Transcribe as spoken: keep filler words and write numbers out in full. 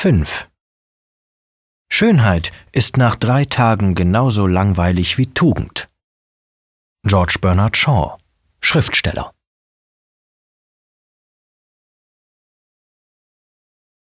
fünf. Schönheit ist nach drei Tagen genauso langweilig wie Tugend. George Bernard Shaw, Schriftsteller.